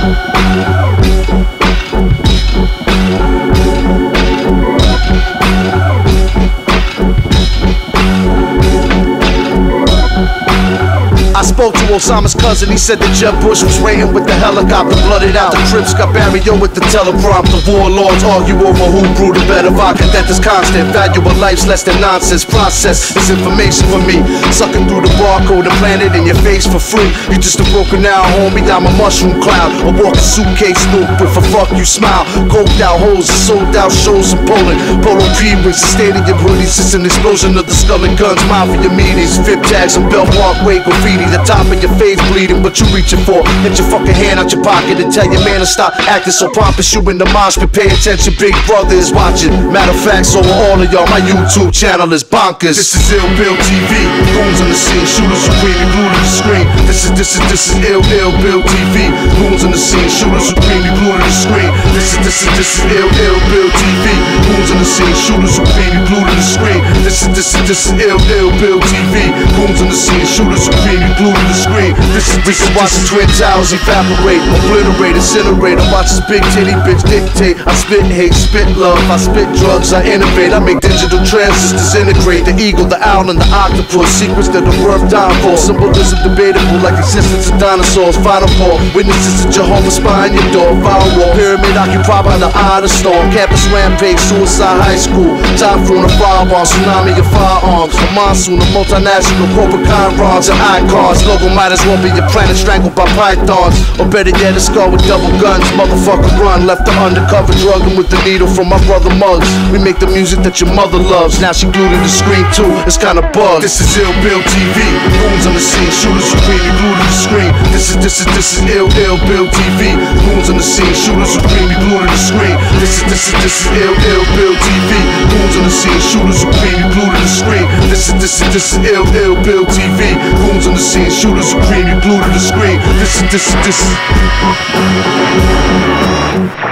I spoke to Osama's cousin, he said that Jeb Bush was raiding with the helicopter, blooded out. The Crips got Barrio with the teleprompter. Warlords argue over who brewed the better vodka. Death is constant, valuable life's less than nonsense. Process this information for me, sucking through the barcode and plant it in your face for free. You just a broken down homie, I'm a mushroom cloud. A walking suitcase loop with a fuck you smile. Coked out hoes and sold out shows in Poland. Polo P-Wings, stadium hoodies, it's an explosion of the skull and guns. Mafia meetings, VIP tags and Bell Parkway graffiti. The top of your face bleeding, what you reaching for? Hit your fucking hand out your pocket and tell your man to stop acting so pompous. You in the mosh pit, pay attention, Big Brother is watching. Matter of fact, so all of y'all, my YouTube channel is bonkers. This is Ill Bill TV, goons on the scene, shooters supreme, glued to the screen. This is Ill Bill TV, goons on the scene, shooters supreme, glued to the screen. This is Ill Bill TV, goons on the scene, shooters supreme, glued to the screen. This is Ill Bill TV, goons on the scene, shooters supreme, glued to the screen. We can watch the Twin Towers evaporate, obliterate, incinerate. I watch this big titty bitch dictate. I spit hate, spit love, I spit drugs, I innovate. I make digital transits disintegrate. The eagle, the owl, and the octopus. Secrets that the worth dying for. Symbolism debatable like existence of dinosaurs. Final call, witnesses of Jehovah's behind your door. Firewall, pyramid occupied by the eye of the storm. Campus rampage, suicide high school. Typhoon of firebomb, tsunami of firearms. A monsoon of multinational corporate conrons and icons. Logo might as well be your planet strangled by pythons. Or better yet, a skull with double guns. Motherfucker run, left the undercover drugging with the needle from my brother Muggs. We make the music that your mother loves. Now she glued to the screen too, it's kinda bugged. This is Ill Bill TV, goons on the scene, shooters supreme, glued to the screen. This is Ill Bill TV, goons on the scene, shooters supreme, glued to the screen. This is Ill Bill TV, goons on the scene, shooters supreme, glued to the screen. This is Ill Bill TV, goons on the scene, shooters supreme, glued to the screen. This is